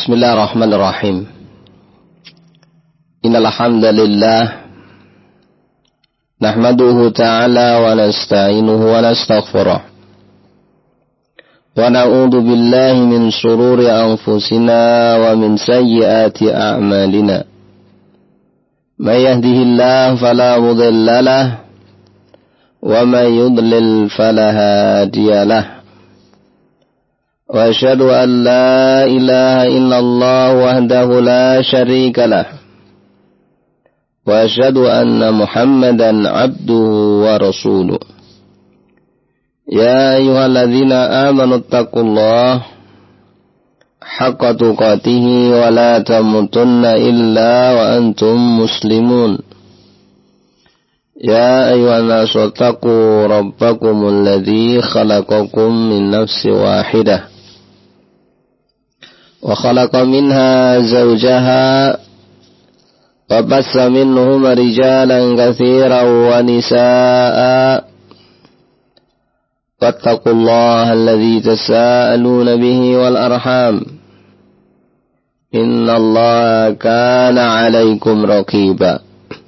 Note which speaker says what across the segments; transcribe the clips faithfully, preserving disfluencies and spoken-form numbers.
Speaker 1: Bismillahirrahmanirrahim. Innal hamdalillah nahmaduhu ta'ala wa nasta'inuhu wa nastaghfiruh. Wa na'udzu billahi min shururi anfusina wa min sayyiati a'malina. May yahdihillahu fala mudilla lahu wa may yudlil fala hadiya lahu. Wa asyhadu an la ilaha illallah wahdahu la syarika lahu. Wa asyhadu anna Muhammadan abduhu wa rasuluh. Ya ayyuhalladzina amanu taqullaha haqqa tuqatih wa la tamutunna illa wa antum muslimun. Ya ayyuhan nasu taqu rabbakumul ladzi khalaqakum min nafsin wahidah wa khalaqa minha zawjaha wa bassa minhuma rijalan katsiran wa nisaa'a wattaqullaha alladzi tasaaluna bihi wal arham innallaha kana 'alaikum raqiba.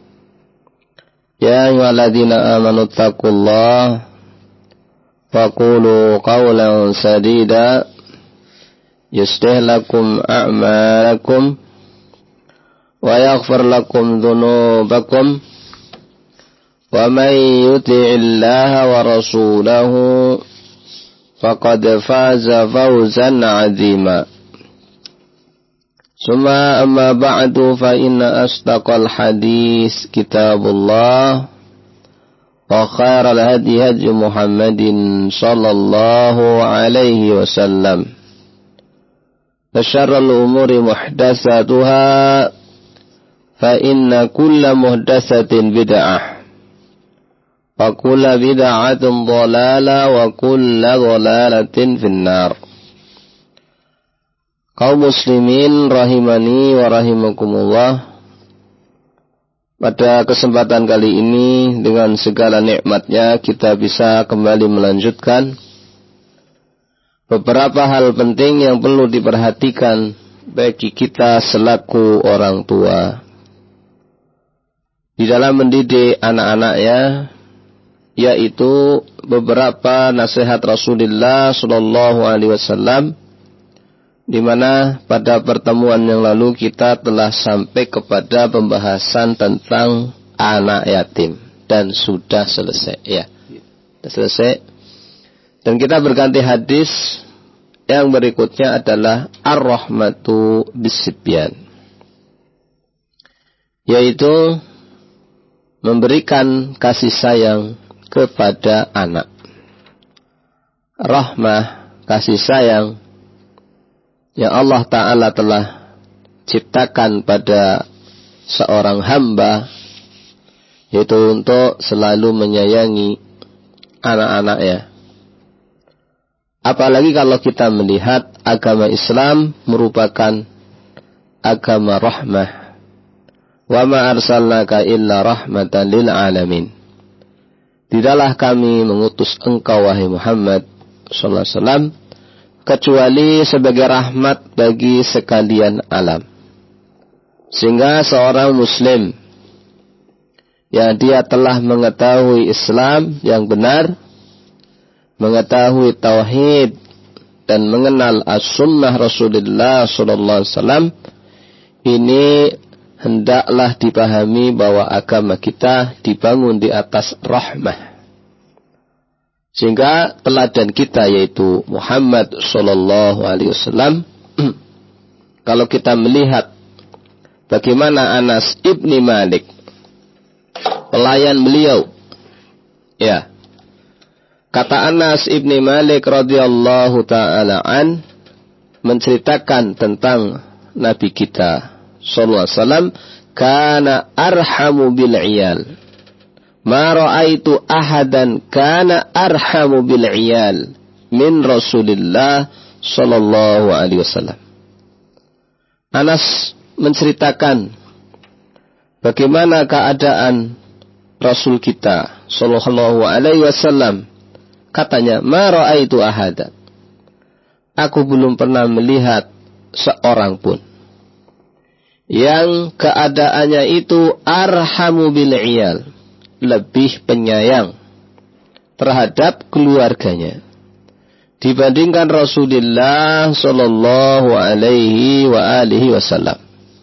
Speaker 1: Ya ayyuhalladzina amanu taqullaha faqulu qawlan sadida yuslih lakum a'malakum wa yaghfir lakum dhunubakum wa may yuti'illaha wa rasulahu faqad faza fawzan 'azima. Summa amma ba'du fa inna asdaqal hadis kitabullah wa khairal hadi hadi Muhammadin sallallahu alaihi wasallam. Wa syarrul umuri muhdatsatuha fa inna kulla muhdatsatin bid'ah wa kulla bid'atin dhalalah wa kulla dhalalatin finnar. Kaum muslimin rahimani wa rahimakumullah, pada kesempatan kali ini dengan segala nikmatnya kita bisa kembali melanjutkan beberapa hal penting yang perlu diperhatikan bagi kita selaku orang tua di dalam mendidik anak-anaknya, yaitu beberapa nasihat Rasulullah sallallahu alaihi wasallam, di mana pada pertemuan yang lalu kita telah sampai kepada pembahasan tentang anak yatim dan sudah selesai, ya, sudah selesai. Dan kita berganti hadis yang berikutnya adalah ar-rahmatu bis-sibyan, yaitu memberikan kasih sayang kepada anak. Rahmah, kasih sayang yang Allah Ta'ala telah ciptakan pada seorang hamba, yaitu untuk selalu menyayangi anak-anaknya. Apalagi kalau kita melihat agama Islam merupakan agama rahmah. Wa ma arsalnaka illa rahmatan lil alamin. Tidaklah kami mengutus engkau wahai Muhammad sallallahu alaihi wasallam kecuali sebagai rahmat bagi sekalian alam. Sehingga seorang muslim yang dia telah mengetahui Islam yang benar, mengetahui tauhid dan mengenal as-sunnah Rasulullah sallallahu alaihi wasallam, ini hendaklah dipahami bahwa agama kita dibangun di atas rahmah. Sehingga teladan kita yaitu Muhammad sallallahu alaihi wasallam, kalau kita melihat bagaimana Anas ibni Malik, pelayan beliau, ya, kata Anas ibni Malik radhiyallahu taala an menceritakan tentang Nabi kita sallallahu alaihi wasallam, kana arhamu bil iyal. Ma ra'aitu ahadan kana arhamu bil iyal min Rasulillah sallallahu alaihi wasallam. Anas menceritakan bagaimana keadaan Rasul kita sallallahu alaihi wasallam. Katanya, ma ra'aitu ahadan. Aku belum pernah melihat seorang pun yang keadaannya itu arhamu bil iyal, lebih penyayang terhadap keluarganya dibandingkan Rasulullah sallallahu alaihi wa alihi wasallam.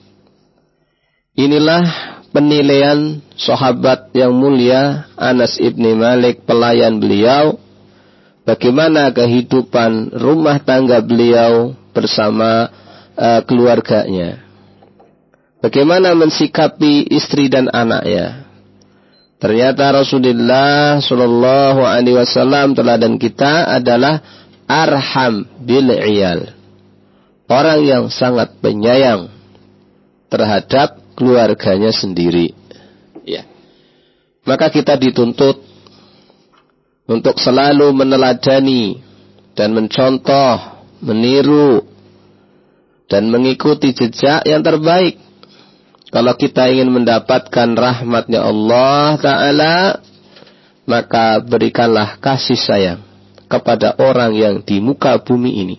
Speaker 1: Inilah penilaian sahabat yang mulia Anas ibni Malik, pelayan beliau, bagaimana kehidupan rumah tangga beliau bersama uh, keluarganya. Bagaimana mensikapi istri dan anaknya. Ternyata Rasulullah sallallahu alaihi wasallam teladan kita adalah arham bil iyal. Orang yang sangat penyayang terhadap keluarganya sendiri. Ya. Maka kita dituntut untuk selalu meneladani dan mencontoh, meniru dan mengikuti jejak yang terbaik. Kalau kita ingin mendapatkan rahmatnya Allah Ta'ala, maka berikanlah kasih sayang kepada orang yang di muka bumi ini.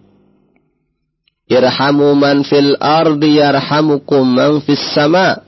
Speaker 1: Irhamu man fil ardi yarhamukum man fis sama.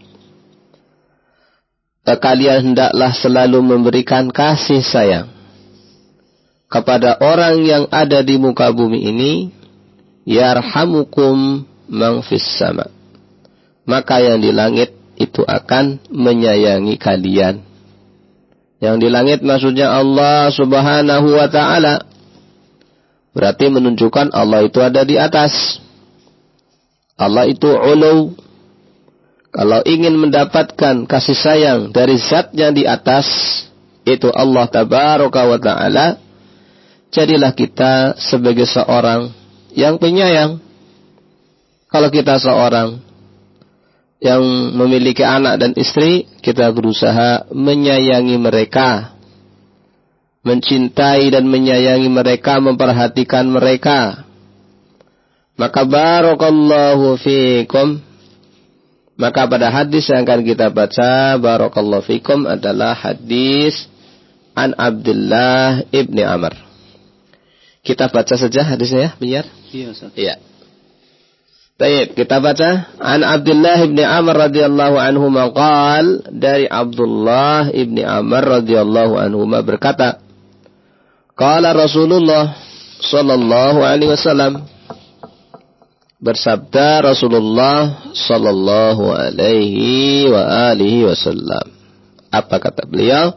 Speaker 1: Kalian hendaklah selalu memberikan kasih sayang kepada orang yang ada di muka bumi ini, yarhamukum man fis sama. Maka yang di langit itu akan menyayangi kalian. Yang di langit maksudnya Allah Subhanahu wa ta'ala. Berarti menunjukkan Allah itu ada di atas. Allah itu ulu. Kalau ingin mendapatkan kasih sayang dari zat yang di atas, itu Allah Tabaraka wa ta'ala, jadilah kita sebagai seorang yang penyayang. Kalau kita seorang yang memiliki anak dan istri, kita berusaha menyayangi mereka, mencintai dan menyayangi mereka, memperhatikan mereka. Maka barakallahu fiikum. Maka pada hadis yang akan kita baca, barakallahu fiikum, adalah hadis an Abdullah ibni Amr. Kita baca saja hadisnya ya, biar. Iya, Ustaz. Iya. Baik, kita baca. An Abdullah ibni Amr radhiyallahu anhu maqal, dari Abdullah ibni Amr radhiyallahu anhu berkata, qala Rasulullah sallallahu alaihi wasallam, bersabda Rasulullah sallallahu alaihi wa alihi wasallam. Apa kata beliau?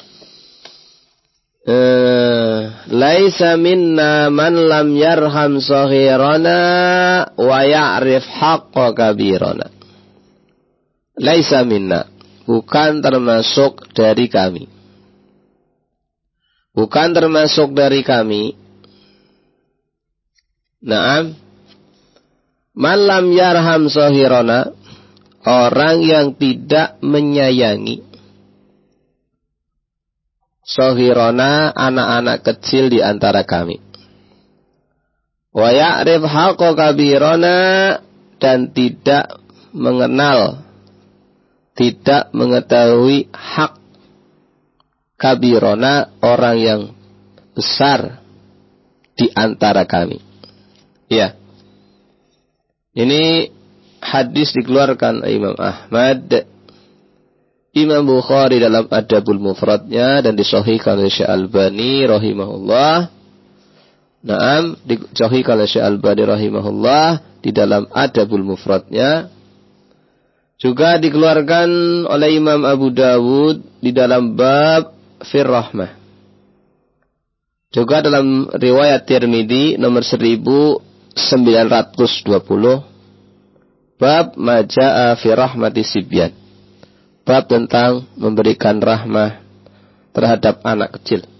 Speaker 1: Laisa minna man lam yarham saghirana wa ya'rif haqqa kabirana. Laisa minna, bukan termasuk dari kami. Bukan termasuk dari kami. Naam. Man lam yarham saghirana, orang yang tidak menyayangi saghirana, anak-anak kecil di antara kami. Wa ya'rif haqqa kabirana, dan tidak mengenal, tidak mengetahui hak kabirana, orang yang besar di antara kami. Ya. Ini hadis dikeluarkan Imam Ahmad, Imam Bukhari dalam Adabul Mufradnya, dan disahihkan oleh Syekh Albani rahimahullah. Naam, disahihkan oleh Syekh Albani rahimahullah di dalam Adabul Mufradnya. Juga dikeluarkan oleh Imam Abu Dawud di dalam bab fir rahmah. Juga dalam riwayat Tirmidzi nomor seribu sembilan ratus dua puluh, bab maja'a fi rahmati sibyan. Bab tentang memberikan rahmah terhadap anak kecil.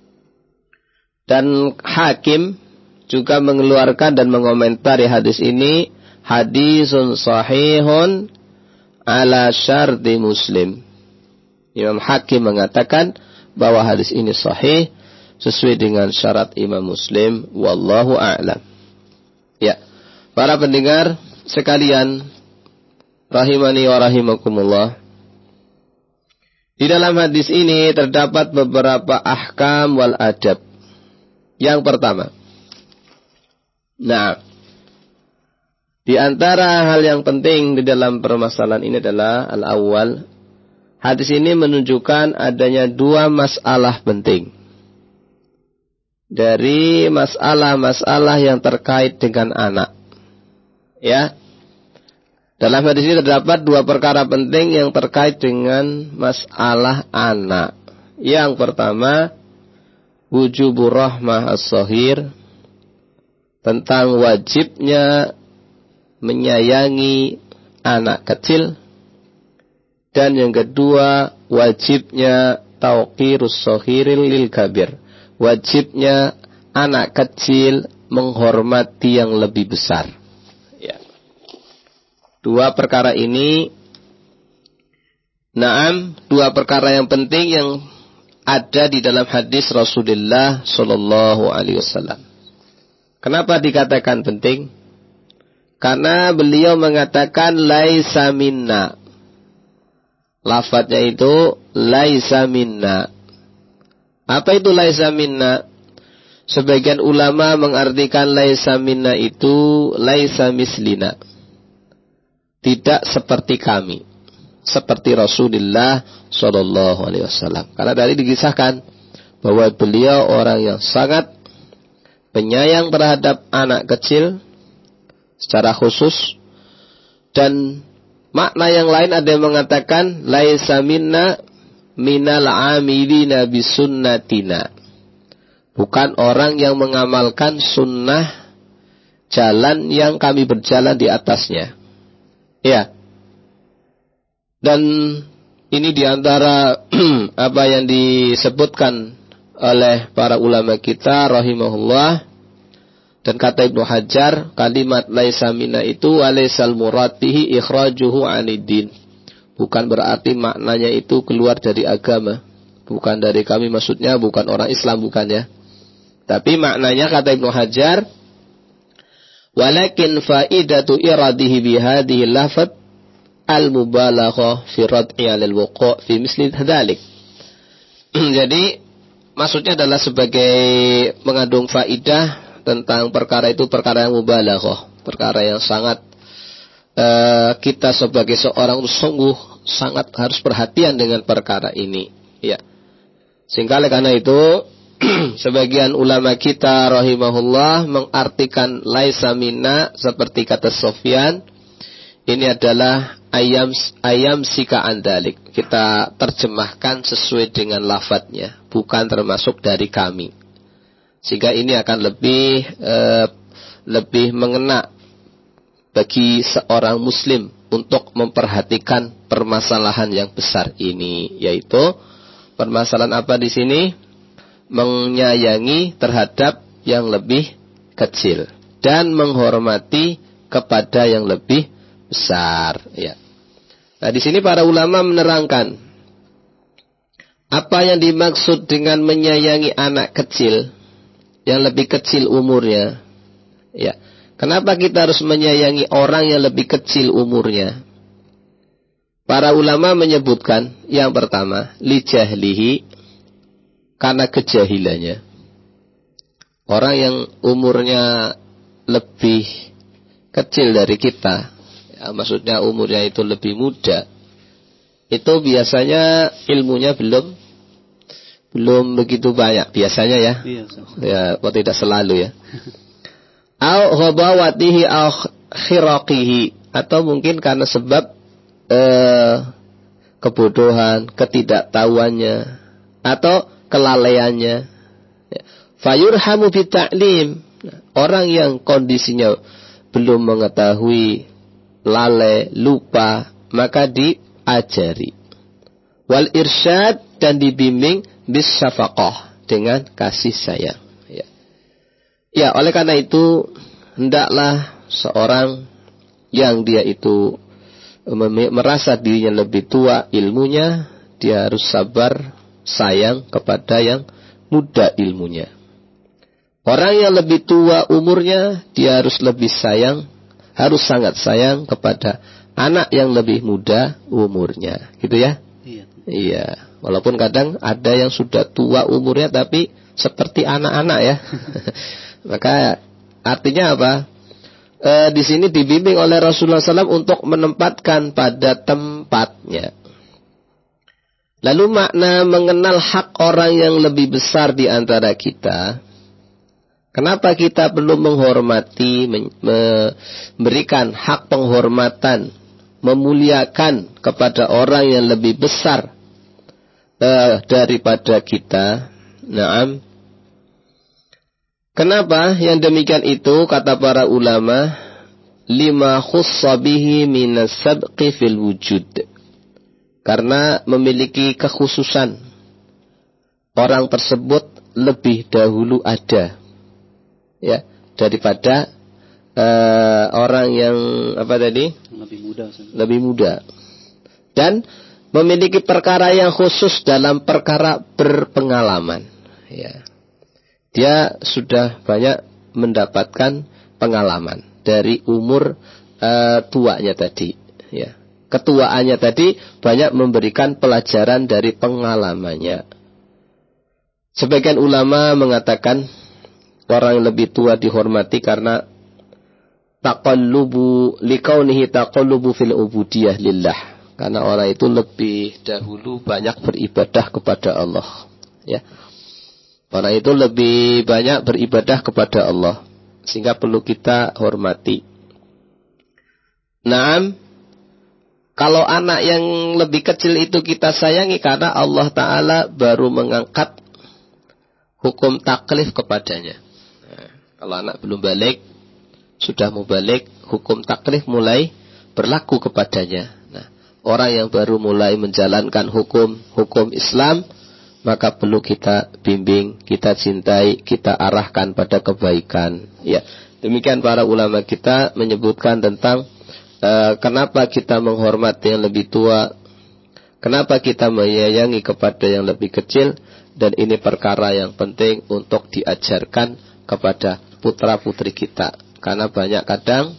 Speaker 1: Dan Hakim juga mengeluarkan dan mengomentari hadis ini, hadisun sahihun ala syarti Muslim. Imam Hakim mengatakan bahwa hadis ini sahih sesuai dengan syarat Imam Muslim. Wallahu a'lam. Ya, para pendengar sekalian, rahimani wa rahimakumullah. Di dalam hadis ini terdapat beberapa ahkam wal adab. Yang pertama, nah, Di antara hal yang penting di dalam permasalahan ini adalah al-awwal, hadis ini menunjukkan adanya dua masalah penting dari masalah-masalah yang terkait dengan anak. Ya. Dalam hadis ini terdapat dua perkara penting yang terkait dengan masalah anak. Yang pertama, wujubur rahmah as-shahir, tentang wajibnya menyayangi anak kecil. Dan yang kedua, wajibnya tauqirus shahiril lil kabir, wajibnya anak kecil menghormati yang lebih besar. Ya. Dua perkara ini, naam, dua perkara yang penting yang ada di dalam hadis Rasulullah Shallallahu Alaihi Wasallam. Kenapa dikatakan penting? Karena beliau mengatakan laisa minna. Lafadznya itu laisa minna. Apa itu laisa minna? Sebagian ulama mengartikan laisa minna itu laisa mislina, tidak seperti kami, seperti Rasulullah Shallallahu Alaihi Wasallam. Karena dari dikisahkan bahwa beliau orang yang sangat penyayang terhadap anak kecil secara khusus, dan makna yang lain ada yang mengatakan laisa minna minal amilina bisunnatina, bukan orang yang mengamalkan sunnah jalan yang kami berjalan di atasnya. Ya. Dan ini diantara apa yang disebutkan oleh para ulama kita rahimahullah. Dan kata Ibnu Hajar, kalimat laisa minna itu alaisal murad bihi ikhrajuhu aniddin, bukan berarti maknanya itu keluar dari agama, bukan dari kami, maksudnya bukan orang Islam, bukan ya. Tapi maknanya kata Ibnu Hajar, walakin faidatu iradihi bihadhihi lafadz al-mubalaghah fi rad'i 'alal wuqu' fi misli dzalik. Jadi maksudnya adalah sebagai mengandung faidah tentang perkara itu, perkara yang mubalaghah, perkara yang sangat uh, kita sebagai seorang sungguh sangat harus perhatian dengan perkara ini. Ya. Sehingga karena itu sebagian ulama kita rahimahullah mengartikan laisa minna seperti kata Sufyan, ini adalah ayam ayam sika andalik. Kita terjemahkan sesuai dengan lafadznya, bukan termasuk dari kami. Sehingga ini akan lebih eh, lebih mengena bagi seorang muslim untuk memperhatikan permasalahan yang besar ini, yaitu permasalahan apa di sini? Menyayangi terhadap yang lebih kecil dan menghormati kepada yang lebih besar, ya. Nah, di sini para ulama menerangkan apa yang dimaksud dengan menyayangi anak kecil yang lebih kecil umurnya. Ya. Kenapa kita harus menyayangi orang yang lebih kecil umurnya? Para ulama menyebutkan yang pertama, li jahlihi, karena kejahilannya. Orang yang umurnya lebih kecil dari kita, ya, maksudnya umurnya itu lebih muda, itu biasanya ilmunya belum belum begitu banyak biasanya ya. Iya, ya, kok tidak selalu ya. Au ghabawatihi au khiraqihi, atau mungkin karena sebab eh, kebodohan, ketidaktahuannya atau kelalaiannya. Fayurhamu bita'lim, orang yang kondisinya belum mengetahui, lalai, lupa, maka diajari. Wal irsyad, dan dibimbing bis syafaqah, dengan kasih sayang. Ya. Ya, oleh karena itu hendaklah seorang yang dia itu merasa dirinya lebih tua ilmunya, dia harus sabar sayang kepada yang muda ilmunya. Orang yang lebih tua umurnya, dia harus lebih sayang, harus sangat sayang kepada anak yang lebih muda umurnya, gitu ya? Iya. Iya. Walaupun kadang ada yang sudah tua umurnya tapi seperti anak-anak ya. Maka artinya apa? eh, di sini dibimbing oleh Rasulullah shallallahu alaihi wasallam untuk menempatkan pada tempatnya. Lalu makna mengenal hak orang yang lebih besar di antara kita. Kenapa kita perlu menghormati, memberikan hak penghormatan, memuliakan kepada orang yang lebih besar uh, daripada kita? Naam. Kenapa yang demikian itu? Kata para ulama, lima khussa bihi minas sabqi fil wujud. Karena memiliki kekhususan. Orang tersebut lebih dahulu ada, ya, daripada uh, orang yang apa tadi?
Speaker 2: Lebih muda.
Speaker 1: Lebih muda. Dan memiliki perkara yang khusus dalam perkara berpengalaman. Ya. Dia sudah banyak mendapatkan pengalaman dari umur uh, tuanya tadi. Ya. Ketuaannya tadi banyak memberikan pelajaran dari pengalamannya. Sebagian ulama mengatakan orang yang lebih tua dihormati karena taqallubu likaunihi taqallubu fil ubudiyah lillah. Karena orang itu lebih dahulu banyak beribadah kepada Allah. Ya. Orang itu lebih banyak beribadah kepada Allah. Sehingga perlu kita hormati. Naam. Kalau anak yang lebih kecil itu kita sayangi karena Allah Ta'ala baru mengangkat hukum taklif kepadanya. Nah, kalau anak belum balik, sudah mau balik, hukum taklif mulai berlaku kepadanya. Nah, orang yang baru mulai menjalankan hukum-hukum Islam, maka perlu kita bimbing, kita cintai, kita arahkan pada kebaikan. Ya, demikian para ulama kita menyebutkan tentang Uh, kenapa kita menghormati yang lebih tua, kenapa kita menyayangi kepada yang lebih kecil, dan ini perkara yang penting untuk diajarkan kepada putra-putri kita. Karena banyak kadang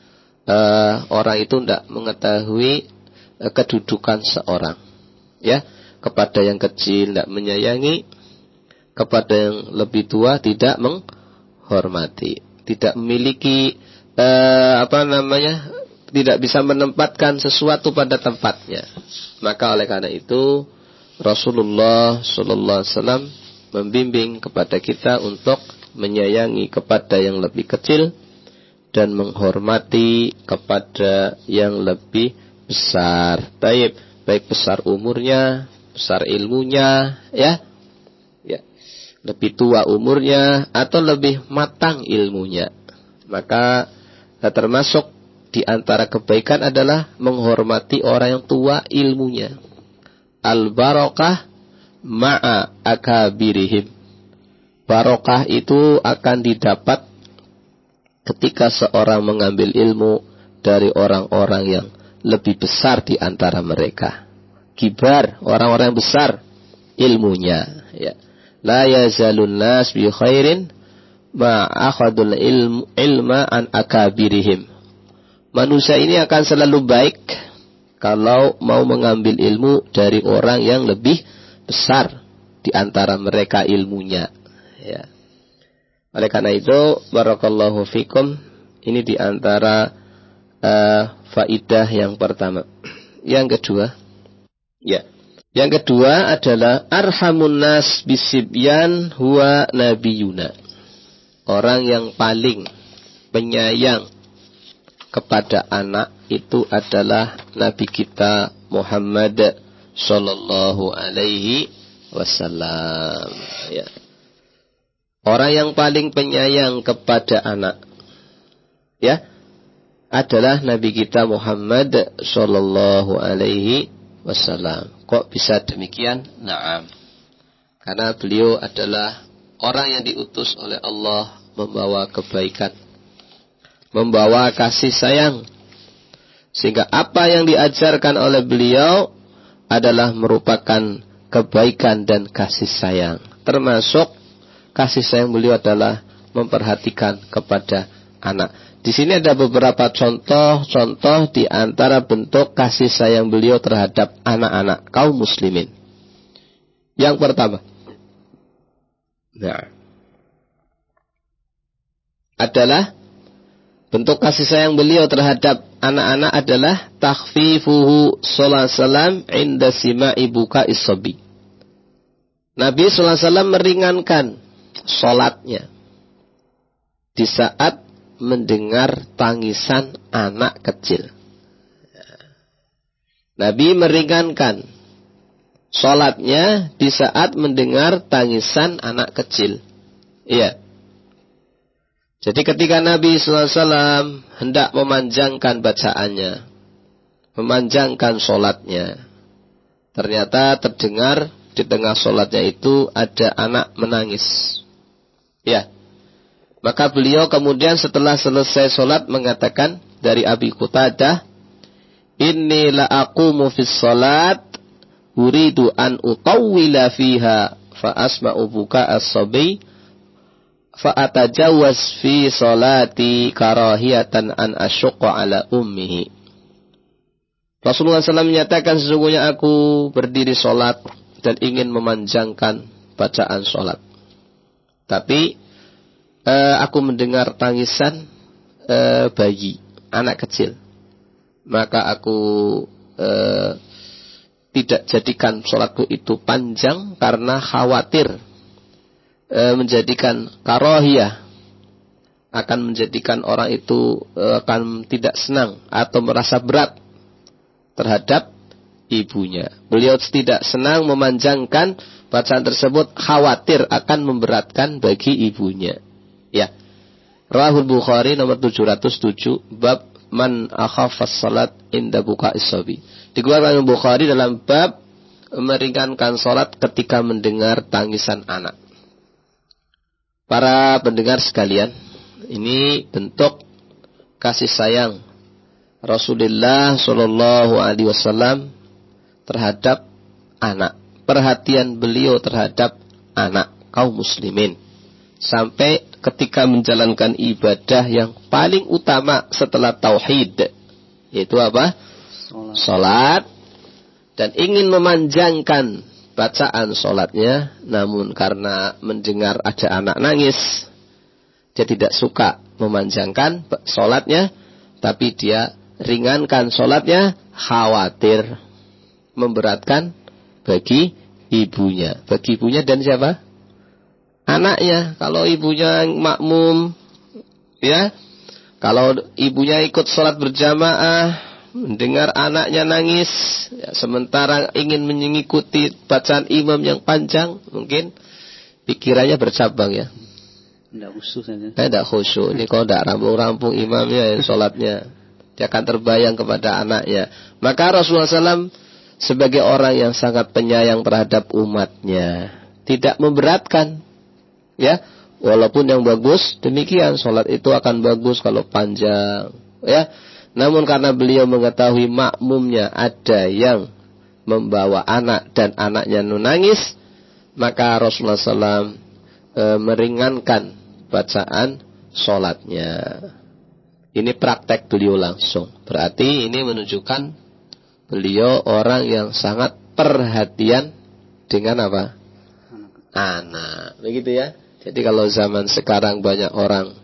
Speaker 1: uh, orang itu tidak mengetahui uh, kedudukan seorang. Ya, kepada yang kecil tidak menyayangi, kepada yang lebih tua tidak menghormati, tidak memiliki uh, apa namanya, tidak bisa menempatkan sesuatu pada tempatnya. Maka oleh karena itu Rasulullah Sallallahu Alaihi Wasallam membimbing kepada kita untuk menyayangi kepada yang lebih kecil dan menghormati kepada yang lebih besar. Baik, baik besar umurnya, besar ilmunya, ya, ya, lebih tua umurnya atau lebih matang ilmunya. Maka termasuk di antara kebaikan adalah menghormati orang yang tua ilmunya. Al-barakah ma'a akabirihim. Barokah itu akan didapat ketika seorang mengambil ilmu dari orang-orang yang lebih besar di antara mereka. Kibar, orang-orang yang besar ilmunya. Ya. La yazalun nas bi khairin ma'akhadul ilm, ilma an akabirihim. Manusia ini akan selalu baik kalau mau mengambil ilmu dari orang yang lebih besar di antara mereka ilmunya. Ya. Oleh karena itu, barakallahu fikum, ini di antara uh, faidah yang pertama. Yang kedua, ya. Yang kedua adalah arhamun nas bisibyan huwa nabiyuna. Orang yang paling penyayang kepada anak itu adalah Nabi kita Muhammad Sallallahu Alaihi Wasallam. Ya. Orang yang paling penyayang kepada anak, ya, adalah Nabi kita Muhammad Sallallahu Alaihi Wasallam. Kok bisa demikian? Naam. Karena beliau adalah orang yang diutus oleh Allah membawa kebaikan, membawa kasih sayang. Sehingga apa yang diajarkan oleh beliau adalah merupakan kebaikan dan kasih sayang. Termasuk kasih sayang beliau adalah memperhatikan kepada anak. Di sini ada beberapa contoh-contoh di antara bentuk kasih sayang beliau terhadap anak-anak kaum muslimin. Yang pertama, nah, adalah bentuk kasih sayang beliau terhadap anak-anak adalah takhfifuhu sallallahu alaihi wasallam inda sima'i buka'is sabi. Nabi sallallahu alaihi wasallam meringankan salatnya di saat mendengar tangisan anak kecil. Nabi meringankan salatnya di saat mendengar tangisan anak kecil. Iya. Jadi ketika Nabi sallallahu alaihi wasallam hendak memanjangkan bacaannya, memanjangkan salatnya, ternyata terdengar di tengah salatnya itu ada anak menangis. Ya. Maka beliau kemudian setelah selesai salat mengatakan dari Abi Qutadah, "Inni la aqumu fis salat uridu an utawwila fiha fa asma'u buka'as sabi fa atajawaz fi salati karahiyatan an asyqa ala ummihi." Rasulullah sallallahu alaihi wasallam menyatakan, sesungguhnya aku berdiri salat dan ingin memanjangkan bacaan salat. Tapi uh, aku mendengar tangisan uh, bayi, anak kecil. Maka aku uh, tidak jadikan salatku itu panjang karena khawatir uh, menjadikan karahiyah, akan menjadikan orang itu uh, akan tidak senang atau merasa berat terhadap ibunya. Beliau tidak senang memanjangkan bacaan tersebut, khawatir akan memberatkan bagi ibunya. Ya. Rahul Bukhari nomor tujuh ratus tujuh, bab man akhafas salat inda buka'is sabi. Dikeluarkan Bukhari dalam bab meringankan salat ketika mendengar tangisan anak. Para pendengar sekalian, ini bentuk kasih sayang Rasulullah sallallahu alaihi wasallam terhadap anak. Perhatian beliau terhadap anak kaum muslimin. Sampai ketika menjalankan ibadah yang paling utama setelah tauhid, yaitu apa? Salat. Salat. Dan ingin memanjangkan bacaan salatnya, namun karena mendengar ada anak nangis, dia tidak suka memanjangkan salatnya, tapi dia ringankan salatnya, khawatir memberatkan bagi ibunya. Bagi ibunya dan siapa? Anaknya. Kalau ibunya makmum, ya. Kalau ibunya ikut salat berjamaah, mendengar anaknya nangis, ya, sementara ingin mengikuti bacaan imam yang panjang, mungkin pikirannya bercabang, ya.
Speaker 2: Tidak khusyuk saja.
Speaker 1: Eh, tidak khusyuk. Ini kalau tidak rampung-rampung imamnya, ya, salatnya, dia akan terbayang kepada anaknya. Maka Rasulullah sallallahu alaihi wasallam sebagai orang yang sangat penyayang terhadap umatnya, tidak memberatkan, ya, walaupun yang bagus demikian, salat itu akan bagus kalau panjang, ya. Namun karena beliau mengetahui makmumnya ada yang membawa anak dan anaknya menangis, maka Rasulullah sallallahu alaihi wasallam e, meringankan bacaan salatnya. Ini praktek beliau langsung. Berarti ini menunjukkan beliau orang yang sangat perhatian dengan apa? Anak. Begitu ya. Jadi kalau zaman sekarang banyak orang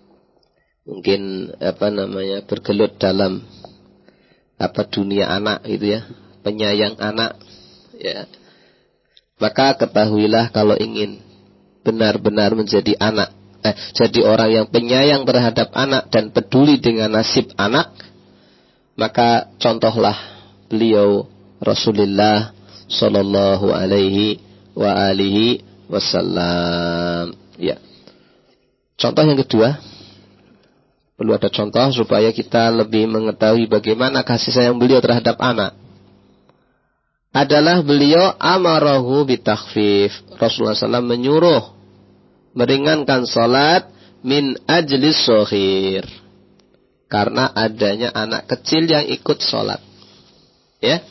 Speaker 1: mungkin apa namanya bergelut dalam apa dunia anak gitu ya, penyayang anak, ya. Maka ketahuilah kalau ingin benar-benar menjadi anak, eh, jadi orang yang penyayang terhadap anak dan peduli dengan nasib anak, maka contohlah beliau Rasulullah sallallahu alaihi wa alihi wasallam. Ya. Contoh yang kedua, perlu ada contoh supaya kita lebih mengetahui bagaimana kasih sayang beliau terhadap anak. Adalah beliau amarahu bitakhfif. Rasulullah sallallahu alaihi wasallam menyuruh meringankan salat min ajlis shaghir, karena adanya anak kecil yang ikut salat. Ya.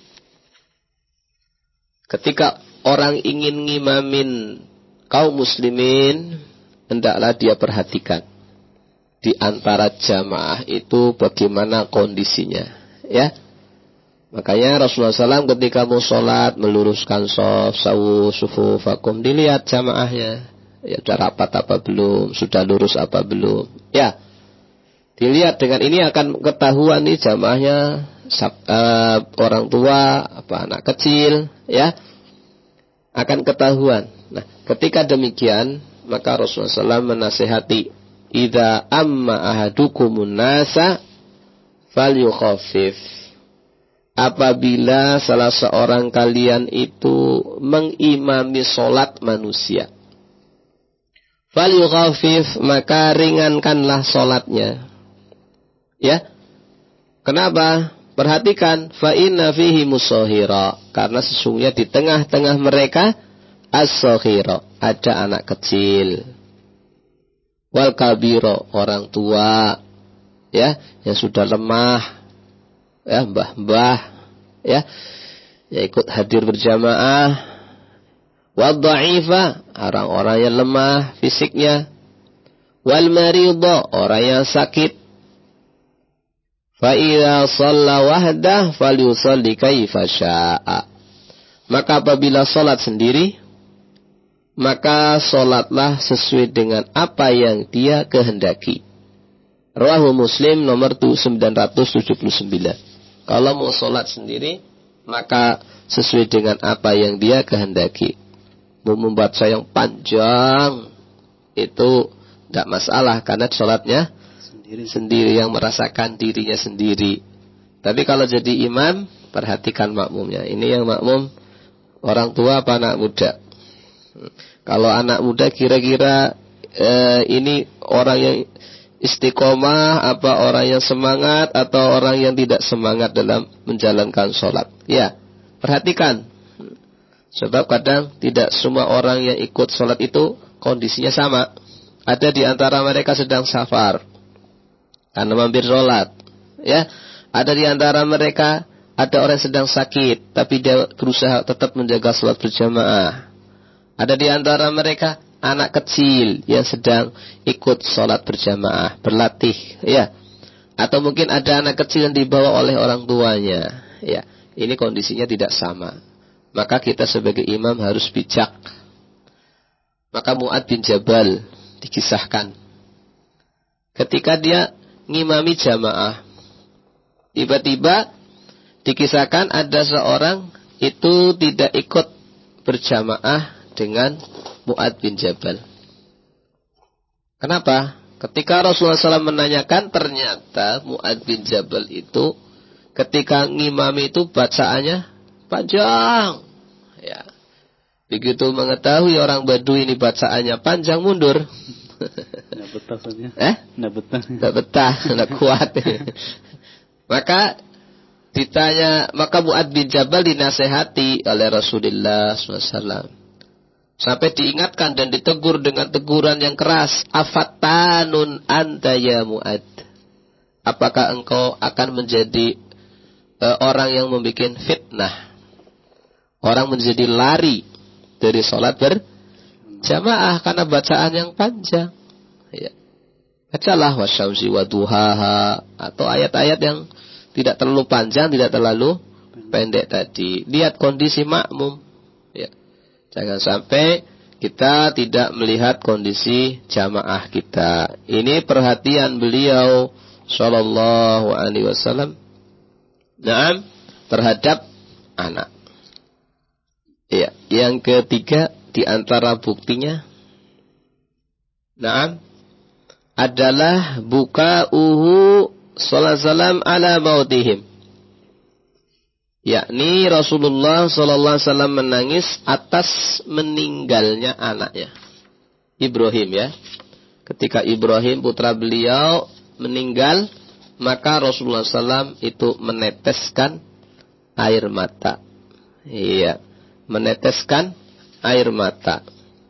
Speaker 1: Ketika orang ingin ngimamin kaum muslimin, hendaklah dia perhatikan di antara jamaah itu bagaimana kondisinya, ya. Makanya Rasulullah sallallahu alaihi wasallam ketika mau sholat meluruskan shaf, sawu sufufakum, dilihat jamaahnya, ya sudah rapat apa belum, sudah lurus apa belum, ya. Dilihat dengan ini akan ketahuan nih jamaahnya uh, orang tua apa anak kecil ya, akan ketahuan. Nah, ketika demikian maka Rasulullah shallallahu alaihi wasallam menasihati, idza amma ahadukumun nasa falyukhaffif. Apabila salah seorang kalian itu mengimami solat manusia, falyukhaffif, maka ringankanlah solatnya. Ya, kenapa? Perhatikan, fa inna fihi musahira, karena sesungguhnya di tengah-tengah mereka as-saghira, ada anak kecil, wal kabiro, orang tua, ya, yang sudah lemah, ya, mbah-mbah, ya, ya ikut hadir berjamaah, wal dha'ifa, orang-orang yang lemah fisiknya, wal maridha, orang yang sakit. Fa idza shalla wahdah falyusalli kaifa syaa. Maka apabila salat sendiri, maka salatlah sesuai dengan apa yang dia kehendaki. Rawahu Muslim nomor sembilan ratus tujuh puluh sembilan. Kalau mau salat sendiri, maka sesuai dengan apa yang dia kehendaki. Mau membaca yang panjang itu tidak masalah, karena salatnya Sendiri. sendiri, yang merasakan dirinya sendiri. Tapi kalau jadi imam, perhatikan makmumnya. Ini yang makmum orang tua apa anak muda? Kalau anak muda kira-kira eh, ini orang yang istiqomah, apa orang yang semangat, atau orang yang tidak semangat dalam menjalankan sholat? Ya, perhatikan. Sebab kadang tidak semua orang yang ikut sholat itu kondisinya sama. Ada di antara mereka sedang safar karena mampir sholat, ya. Ada di antara mereka ada orang yang sedang sakit, tapi dia berusaha tetap menjaga sholat berjamaah. Ada di antara mereka anak kecil yang sedang ikut sholat berjamaah, berlatih, ya. Atau mungkin ada anak kecil yang dibawa oleh orang tuanya, ya. Ini kondisinya tidak sama. Maka kita sebagai imam harus bijak. Maka Mu'adz bin Jabal dikisahkan, ketika dia ngimami jamaah, tiba-tiba dikisahkan ada seorang itu tidak ikut berjamaah dengan Mu'adz bin Jabal. Kenapa? Ketika Rasulullah shallallahu alaihi wasallam menanyakan, ternyata Mu'adz bin Jabal itu ketika ngimami itu bacaannya panjang. Ya. Begitu mengetahui orang Badui ini bacaannya panjang, mundur.
Speaker 2: Nggak betah soalnya.
Speaker 1: Eh?
Speaker 2: Nggak betah.
Speaker 1: Nggak betah, nggak kuat. Maka ditanya, maka Mu'adz bin Jabal dinasehati oleh Rasulullah shallallahu alaihi wasallam. Sampai diingatkan dan ditegur dengan teguran yang keras. Afattanun anta ya Mu'adz. Apakah engkau akan menjadi uh, orang yang membuat fitnah? Orang menjadi lari dari sholat berjamaah karena bacaan yang panjang. Ya. Bacalah wasyamsi waduhaha, atau ayat-ayat yang tidak terlalu panjang, tidak terlalu pendek tadi. Lihat kondisi makmum. Ya. Jangan sampai kita tidak melihat kondisi jamaah kita. Ini perhatian beliau sallallahu alaihi wasallam, naam, terhadap anak. Ya, yang ketiga di antara buktinya, naam, adalah buka'uhu sallallahu alaihi wasallam ala mautihim. Yakni Rasulullah sallallahu alaihi wasallam menangis atas meninggalnya anaknya Ibrahim, ya. Ketika Ibrahim putra beliau meninggal, maka Rasulullah sallallahu alaihi wasallam itu meneteskan air mata. Iya, meneteskan air mata.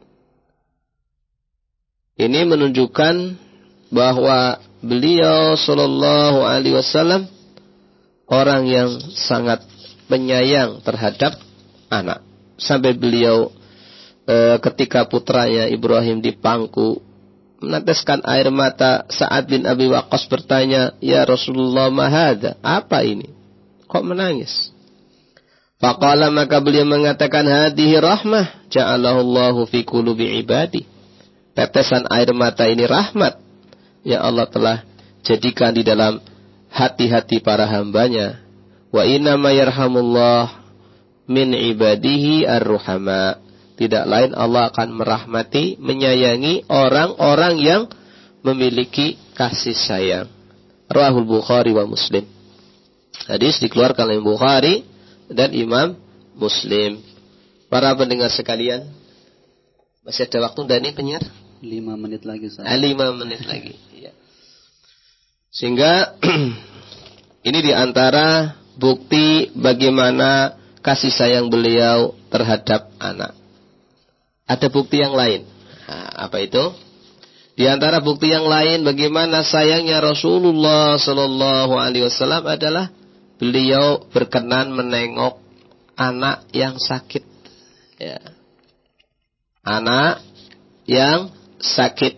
Speaker 1: Ini menunjukkan bahwa beliau sallallahu alaihi wasallam orang yang sangat penyayang terhadap anak. Sampai beliau e, ketika putranya Ibrahim dipangku meneteskan air mata. Sa'ad bin Abi Waqqas bertanya, "Ya Rasulullah, ma hadza? Apa ini? Kok menangis?" Faqala, maka beliau mengatakan, "Hadhihi rahmah ja'alahu Allahu fi qulubi ibadi." Tetesan air mata ini rahmat yang Allah telah jadikan di dalam hati-hati para hambanya. Wa innama yarhamullah min ibadihi ar-ruhama. Tidak lain Allah akan merahmati, menyayangi orang-orang yang memiliki kasih sayang. Rawahul Bukhari wa Muslim. Hadis dikeluarkan oleh Bukhari dan Imam Muslim. Para pendengar sekalian, masih ada waktu dan ini penyiar?
Speaker 2: Lima menit lagi saya.
Speaker 1: Ah, lima menit lagi. Ya. Sehingga ini diantara bukti bagaimana kasih sayang beliau terhadap anak. Ada bukti yang lain. Nah, apa itu? Di antara bukti yang lain bagaimana sayangnya Rasulullah Sallallahu Alaihi Wasallam adalah beliau berkenan menengok anak yang sakit. Ya. Anak yang sakit.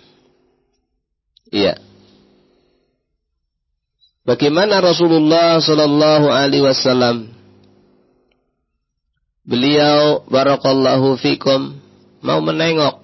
Speaker 1: Iya. Bagaimana Rasulullah Sallallahu Alaihi Wasallam, beliau barakallahu fikum mau menengok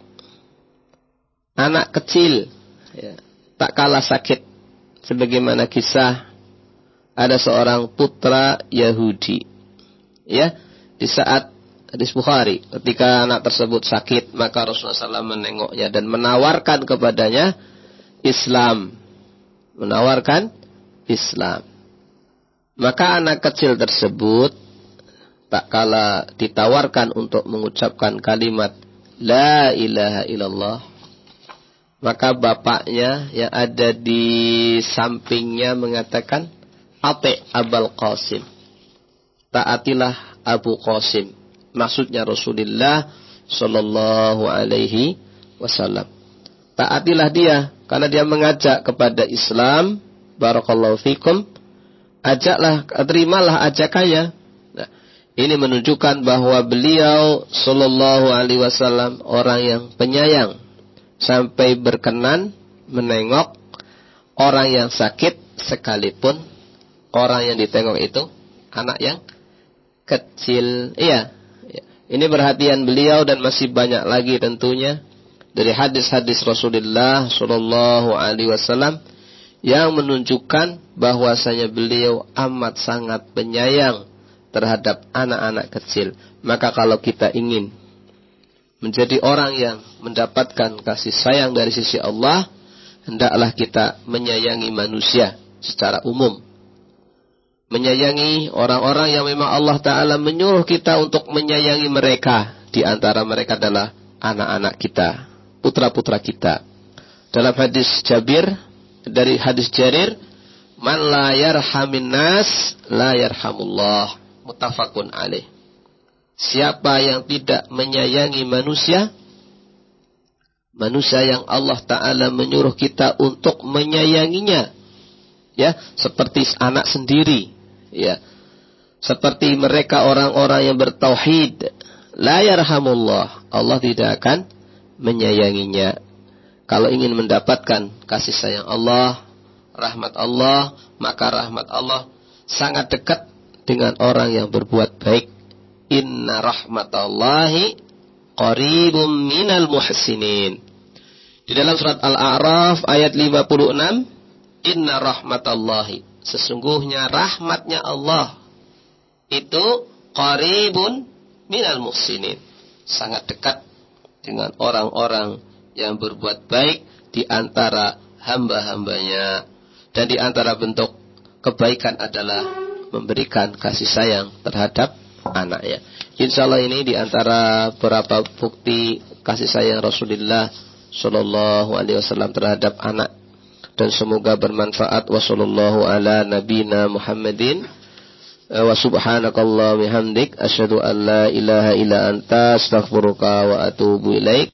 Speaker 1: anak kecil, ya, tak kalah sakit, sebagaimana kisah ada seorang putra Yahudi, ya, di saat hadis Bukhari, ketika anak tersebut sakit, maka Rasulullah shallallahu alaihi wasallam menengoknya dan menawarkan kepadanya Islam, menawarkan Islam. Maka anak kecil tersebut tak kala ditawarkan untuk mengucapkan kalimat La ilaha illallah, maka bapaknya yang ada di sampingnya mengatakan, Ati Abul Qasim, taatilah Abu Qasim. Maksudnya Rasulullah Sallallahu Alaihi Wasallam. Taatilah dia, karena dia mengajak kepada Islam. Barakallahu fikum. Ajaklah, terimalah ajakannya. Nah, ini menunjukkan bahwa beliau Sallallahu Alaihi Wasallam orang yang penyayang, sampai berkenan menengok orang yang sakit, sekalipun orang yang ditengok itu anak yang kecil. Iya, ini perhatian beliau dan masih banyak lagi tentunya dari hadis-hadis Rasulullah Sallallahu Alaihi Wasallam yang menunjukkan bahwasanya beliau amat sangat penyayang terhadap anak-anak kecil. Maka kalau kita ingin menjadi orang yang mendapatkan kasih sayang dari sisi Allah, hendaklah kita menyayangi manusia secara umum. Menyayangi orang-orang yang memang Allah Ta'ala menyuruh kita untuk menyayangi mereka. Di antara mereka adalah anak-anak kita, putra-putra kita. Dalam hadis Jabir, dari hadis Jarir, man la yarhamin nas la yarhamullah, muttafaqun alaih. Siapa yang tidak menyayangi manusia, manusia yang Allah Ta'ala menyuruh kita untuk menyayanginya, ya, seperti anak sendiri, ya, seperti mereka orang-orang yang bertauhid, la yarhamullah, Allah tidak akan menyayanginya. Kalau ingin mendapatkan kasih sayang Allah, rahmat Allah, maka rahmat Allah sangat dekat dengan orang yang berbuat baik. Inna rahmatallahi qaribum minal muhsinin. Di dalam surat Al-A'raf ayat lima puluh enam, Inna rahmatallahi, sesungguhnya rahmatnya Allah itu qaribun minal muhsinin, sangat dekat dengan orang-orang yang berbuat baik di antara hamba-hambanya. Dan di antara bentuk kebaikan adalah memberikan kasih sayang terhadap anaknya. Insyaallah ini di antara beberapa bukti kasih sayang Rasulullah Sallallahu Alaihi Wasallam terhadap anak. Dan semoga bermanfaat. Wa sallallahu ala nabina Muhammadin. Wa subhanakallah bihamdik. Asyhadu an la ilaha illa anta astaghfiruka wa atubu ilaik.